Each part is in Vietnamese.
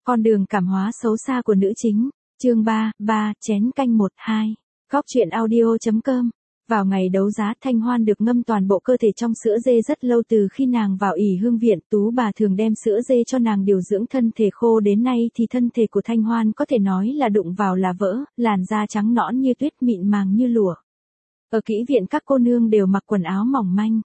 Con đường cảm hóa xấu xa của nữ chính. Chương 3, chén canh 1-2. Góc truyện audio.com. Vào ngày đấu giá, Thanh Hoan được ngâm toàn bộ cơ thể trong sữa dê rất lâu. Từ khi nàng vào ỷ hương viện, Tú bà thường đem sữa dê cho nàng điều dưỡng thân thể khô, đến nay thì thân thể của Thanh Hoan có thể nói là đụng vào là vỡ, làn da trắng nõn như tuyết, mịn màng như lụa. Ở kỹ viện các cô nương đều mặc quần áo mỏng manh.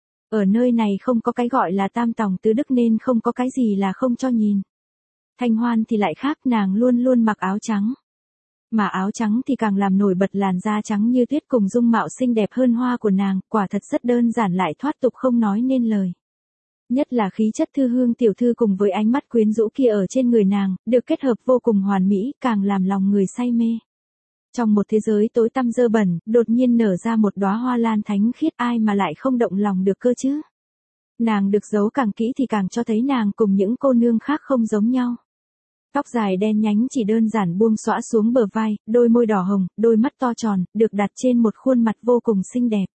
Ở nơi này không có cái gọi là tam tòng tứ đức nên không có cái gì là không cho nhìn. Thanh Hoan thì lại khác, nàng luôn luôn mặc áo trắng. Mà áo trắng thì càng làm nổi bật làn da trắng như tuyết cùng dung mạo xinh đẹp hơn hoa của nàng, quả thật rất đơn giản lại thoát tục không nói nên lời. Nhất là khí chất thư hương tiểu thư cùng với ánh mắt quyến rũ kia ở trên người nàng, được kết hợp vô cùng hoàn mỹ, càng làm lòng người say mê. Trong một thế giới tối tăm dơ bẩn, đột nhiên nở ra một đóa hoa lan thánh khiết, ai mà lại không động lòng được cơ chứ. Nàng được giấu càng kỹ thì càng cho thấy nàng cùng những cô nương khác không giống nhau. Tóc dài đen nhánh chỉ đơn giản buông xõa xuống bờ vai, đôi môi đỏ hồng, đôi mắt to tròn, được đặt trên một khuôn mặt vô cùng xinh đẹp.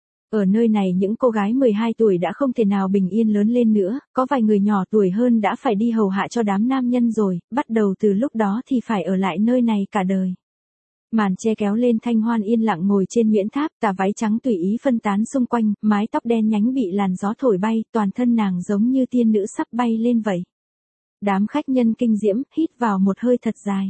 Ở nơi này những cô gái 12 tuổi đã không thể nào bình yên lớn lên nữa, có vài người nhỏ tuổi hơn đã phải đi hầu hạ cho đám nam nhân rồi, bắt đầu từ lúc đó thì phải ở lại nơi này cả đời. Màn che kéo lên, Thanh Hoan yên lặng ngồi trên nhuyễn tháp, tà váy trắng tùy ý phân tán xung quanh, mái tóc đen nhánh bị làn gió thổi bay, toàn thân nàng giống như tiên nữ sắp bay lên vậy. Đám khách nhân kinh diễm, hít vào một hơi thật dài.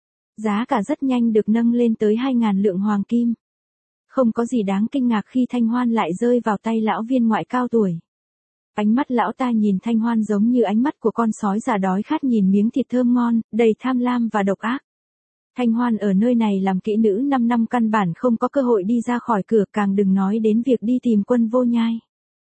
Giá cả rất nhanh được nâng lên tới 2.000 lượng hoàng kim. Không có gì đáng kinh ngạc khi Thanh Hoan lại rơi vào tay lão viên ngoại cao tuổi. Ánh mắt lão ta nhìn Thanh Hoan giống như ánh mắt của con sói già đói khát nhìn miếng thịt thơm ngon, đầy tham lam và độc ác. Thanh Hoan ở nơi này làm kỹ nữ 5 năm căn bản không có cơ hội đi ra khỏi cửa, càng đừng nói đến việc đi tìm Quân Vô Nhai.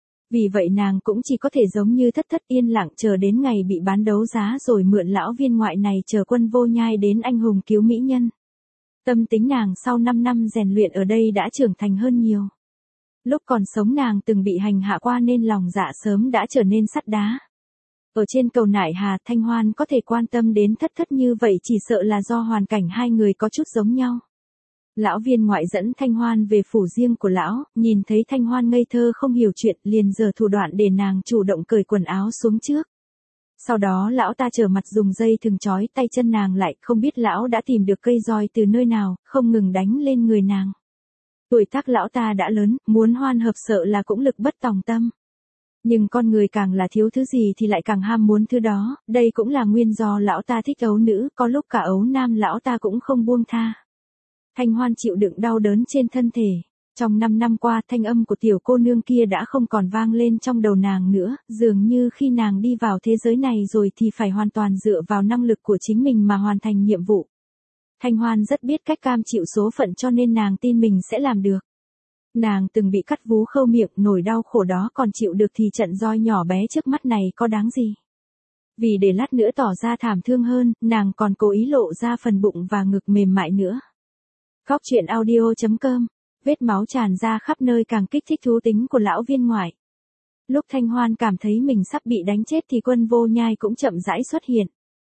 Vì vậy nàng cũng chỉ có thể giống như thất thất yên lặng chờ đến ngày bị bán đấu giá rồi mượn lão viên ngoại này chờ Quân Vô Nhai đến anh hùng cứu mỹ nhân. Tâm tính nàng sau 5 năm rèn luyện ở đây đã trưởng thành hơn nhiều. Lúc còn sống nàng từng bị hành hạ qua nên lòng dạ sớm đã trở nên sắt đá. Ở trên cầu Nại Hà, Thanh Hoan có thể quan tâm đến thất thất như vậy chỉ sợ là do hoàn cảnh hai người có chút giống nhau. Lão viên ngoại dẫn Thanh Hoan về phủ riêng của lão, nhìn thấy Thanh Hoan ngây thơ không hiểu chuyện, liền giở thủ đoạn để nàng chủ động cởi quần áo xuống trước. Sau đó lão ta trở mặt dùng dây thừng trói tay chân nàng lại, không biết lão đã tìm được cây roi từ nơi nào, không ngừng đánh lên người nàng. Tuổi tác lão ta đã lớn, muốn hoan hợp sợ là cũng lực bất tòng tâm. Nhưng con người càng là thiếu thứ gì thì lại càng ham muốn thứ đó, đây cũng là nguyên do lão ta thích ấu nữ, có lúc cả ấu nam lão ta cũng không buông tha. Thanh Hoan chịu đựng đau đớn trên thân thể. Trong 5 năm qua, thanh âm của tiểu cô nương kia đã không còn vang lên trong đầu nàng nữa, dường như khi nàng đi vào thế giới này rồi thì phải hoàn toàn dựa vào năng lực của chính mình mà hoàn thành nhiệm vụ. Thanh Hoan rất biết cách cam chịu số phận cho nên nàng tin mình sẽ làm được. Nàng từng bị cắt vú khâu miệng, nỗi đau khổ đó còn chịu được thì trận roi nhỏ bé trước mắt này có đáng gì. Vì để lát nữa tỏ ra thảm thương hơn, nàng còn cố ý lộ ra phần bụng và ngực mềm mại nữa. Góc truyện audio.com. Vết máu tràn ra khắp nơi càng kích thích thú tính của lão viên ngoại. Lúc Thanh Hoan cảm thấy mình sắp bị đánh chết thì Quân Vô Nhai cũng chậm rãi xuất hiện.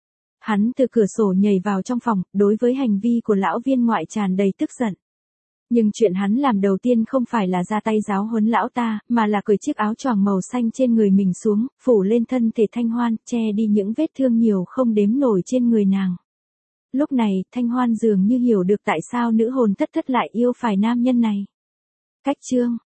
Hắn từ cửa sổ nhảy vào trong phòng, đối với hành vi của lão viên ngoại tràn đầy tức giận. Nhưng chuyện hắn làm đầu tiên không phải là ra tay giáo huấn lão ta, mà là cởi chiếc áo choàng màu xanh trên người mình xuống, phủ lên thân thể Thanh Hoan, che đi những vết thương nhiều không đếm nổi trên người nàng. Lúc này, Thanh Hoan dường như hiểu được tại sao nữ hồn thất thất lại yêu phải nam nhân này. Cách chương